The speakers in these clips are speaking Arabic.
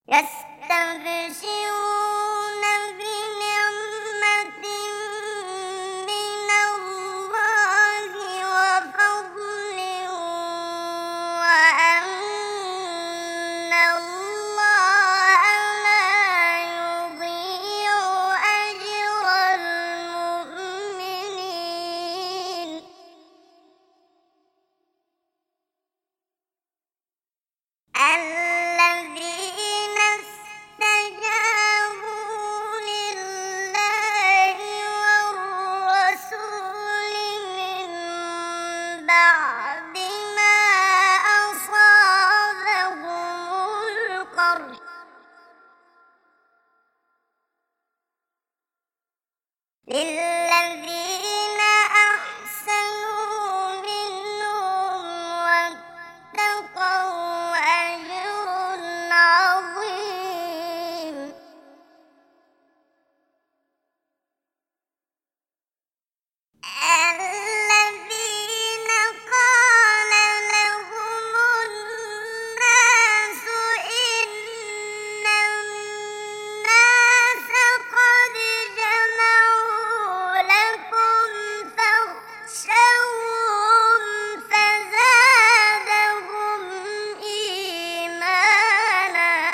يستبشرون بنعمة من الله وفضل وأن الله لا يضيع أجر المؤمنين. الذين استجابوا لله والرسول من بعد ما أصابهم القرح للذين أحسنوا منهم واتقوا أجر عظيم. الذين قال لهم الناس إن الناس قد جمعوا لكم فاخشوهم فزادهم إيمانا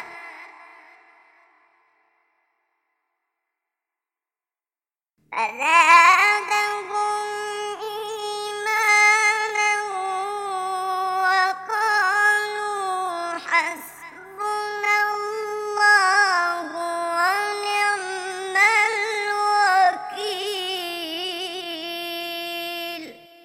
وقالوا حسبنا الله ونعم الوكيل.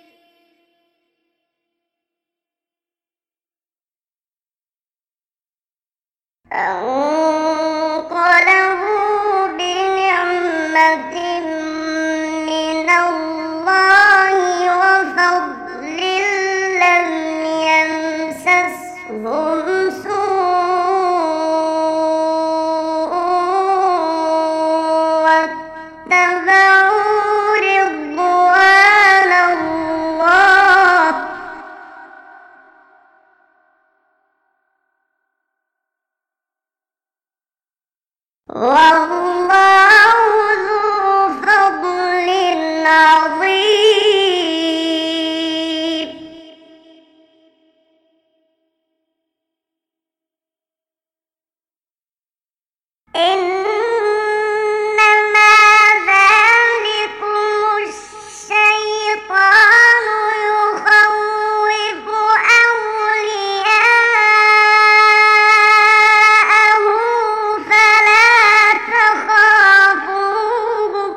فانقلبوا بنعمة من الله وفضل لم يمسسهم سوء واتبعوا رضوان الله والله ذو فضل عظيم. إنما ذلكم الشيطان يخوف أولياءه فلا تخافوهم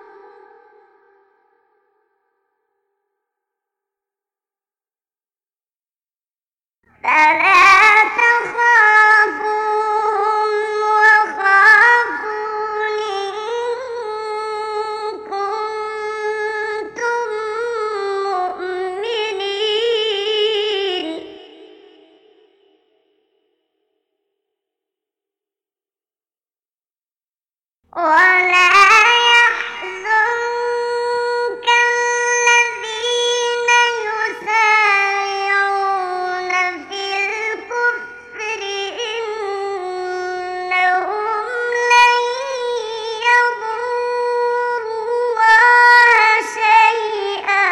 وخافون إن كنتم مؤمنين. ولا يحزنك الذين يسارعون في الكفر إنهم لن يضروا الله شيئا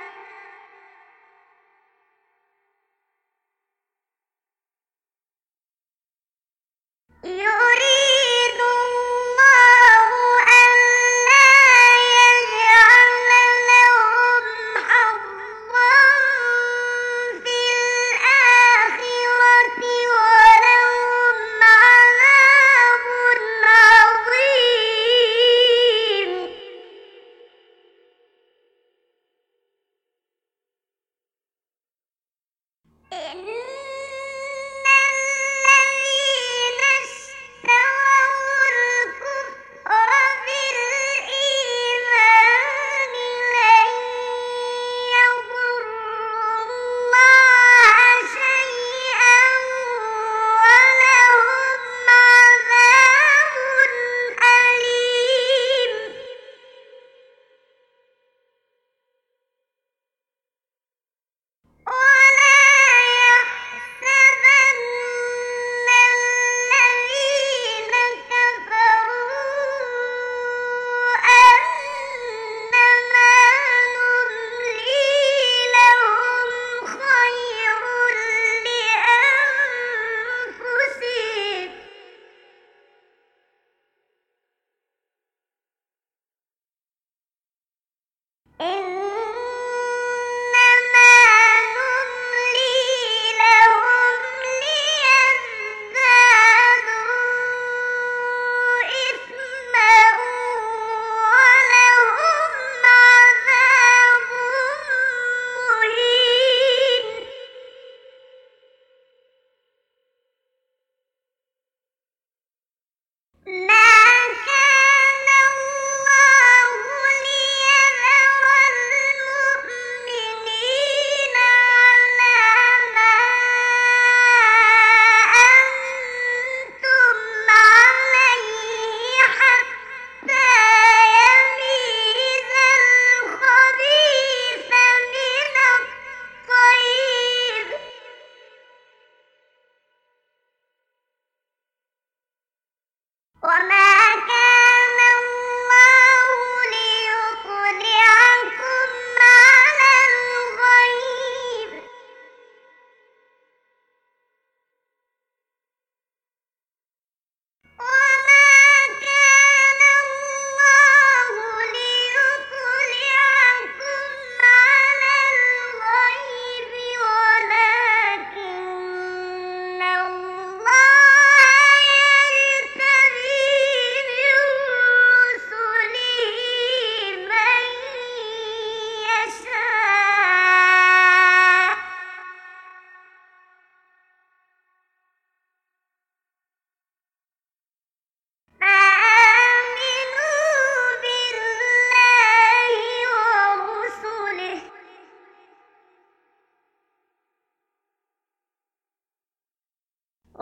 يريد الله ألا يجعل لهم حظا في الآخرة ولهم عذاب عظيم. إن الذين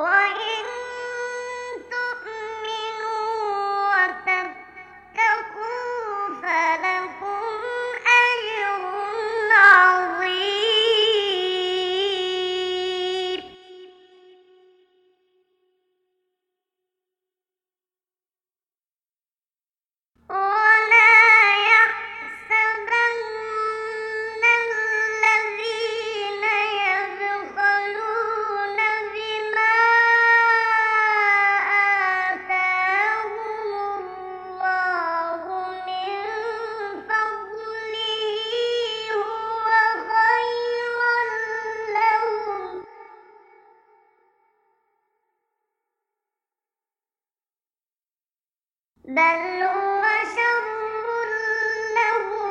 وإن تؤمنوا وتتقوا فلكم أجر عظيم. ولا يحسبن الذين يبخلون بما آتاهم الله من فضله هو خيرا لهم، بل هو شر لهم،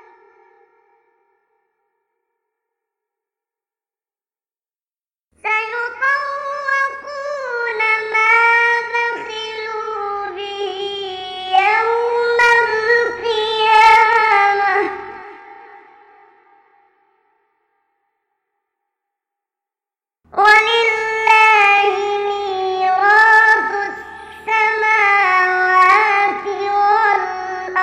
سيطوقون ما بخلوا به يوم القيامة، ولله ميراث السماوات والأرض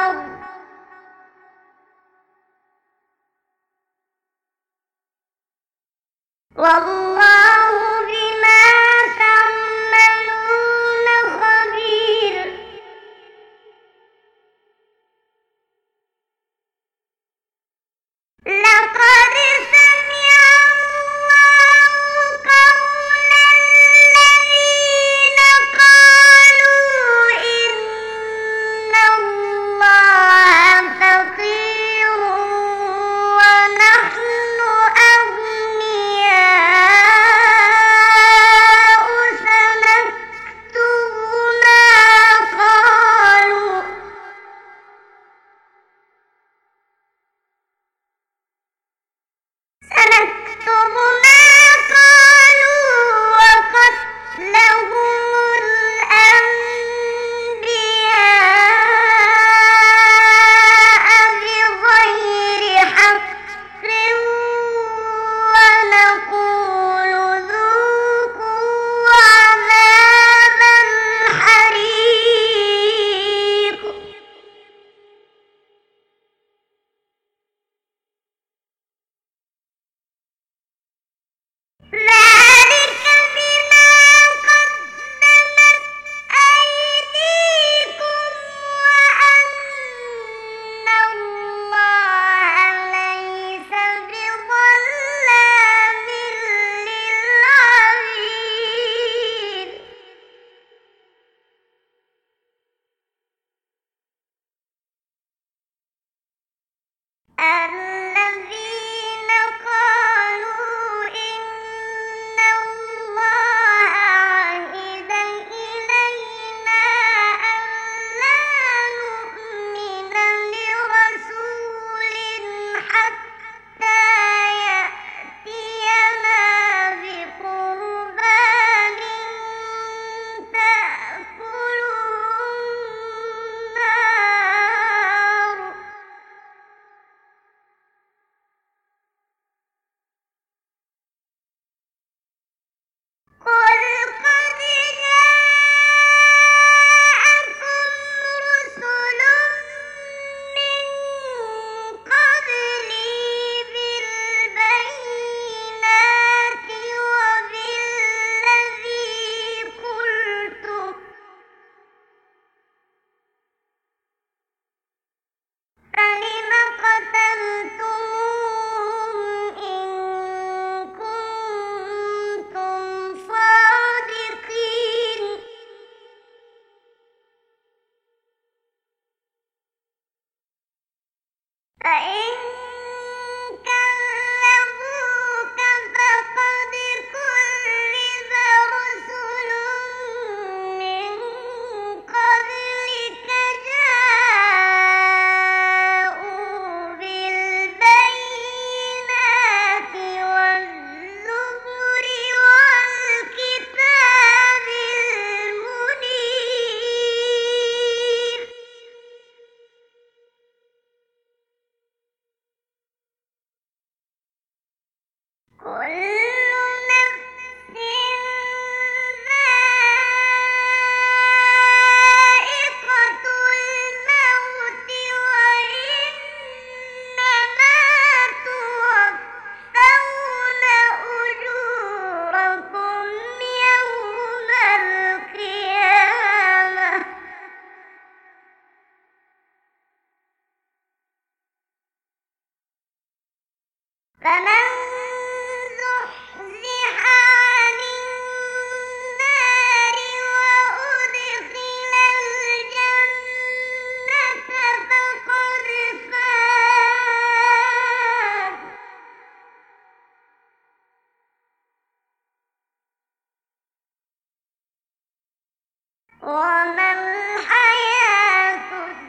وما الحياة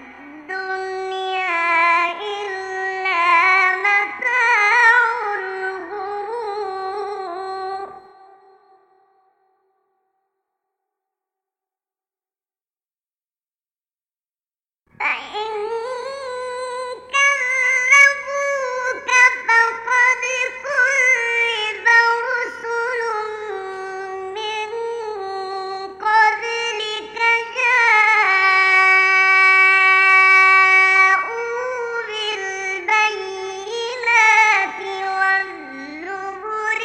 الدنيا إلا متاع الغرور فإن كذبوك فقد كذب رسل من قبلك جاءوا بالبينات والزبر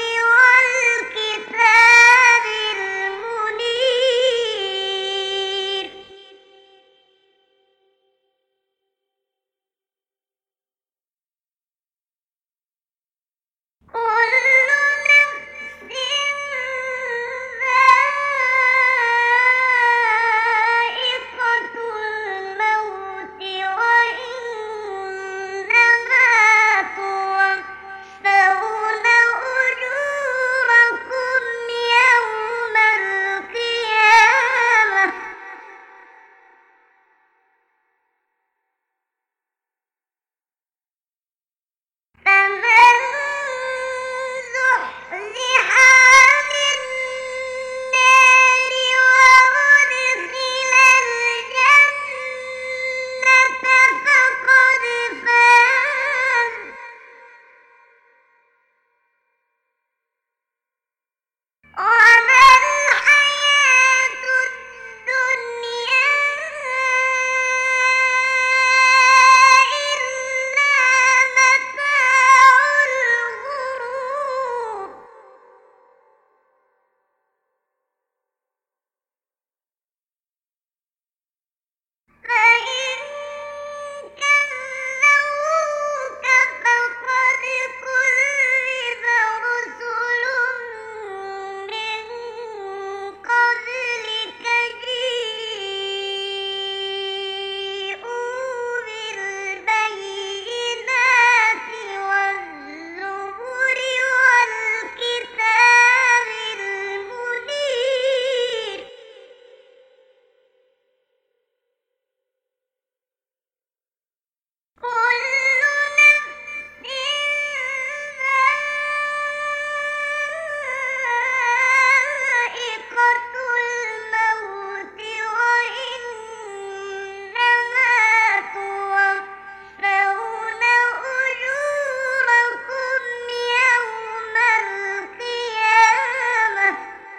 والكتاب المنير كل نفس ذائقة الموت وإنما توفون أجوركم يوم القيامة فمن زحزح عن النار وأدخل الجنة فقد فاز وما الحياة الدنيا إلا متاع الغرور فإن كذبوك فقد كذب رسل من قبلك جاءوا بالبينات والزبر والكتاب المنير كل نفس ذائقة الموت وإنما توفون أجوركم يوم القيامة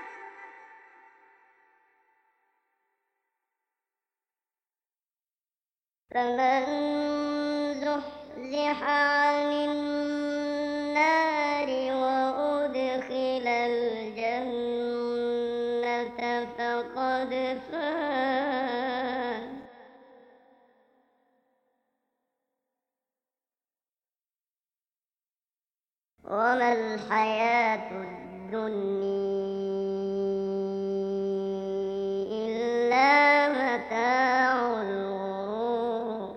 فمن زحزح عن النار وأدخل الجنة فقد فاز وما الحياة الدنيا إلا متاع الغرور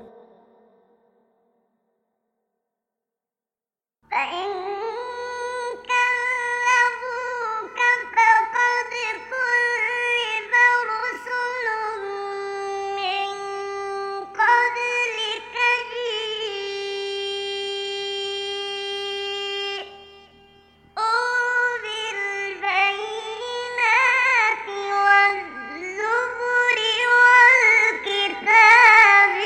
فإن كذبوك فقد كذب رسل من قبلك جاءوا بالبينات والزبر والكتاب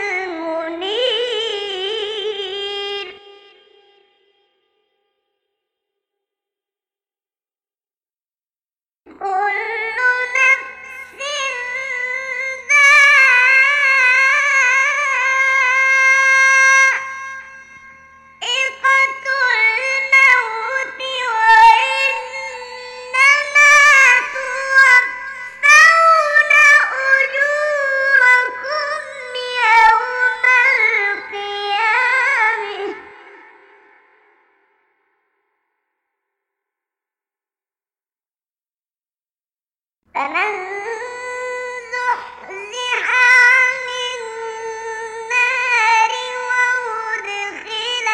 المنير كل نفس ذائقة الموت وإنما توفون أجوركم يوم القيامة فمن زحزح عن النار وأدخل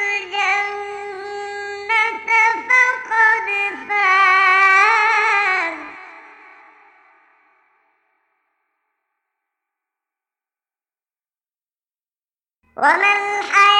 الجنة فقد فاز وما الحياة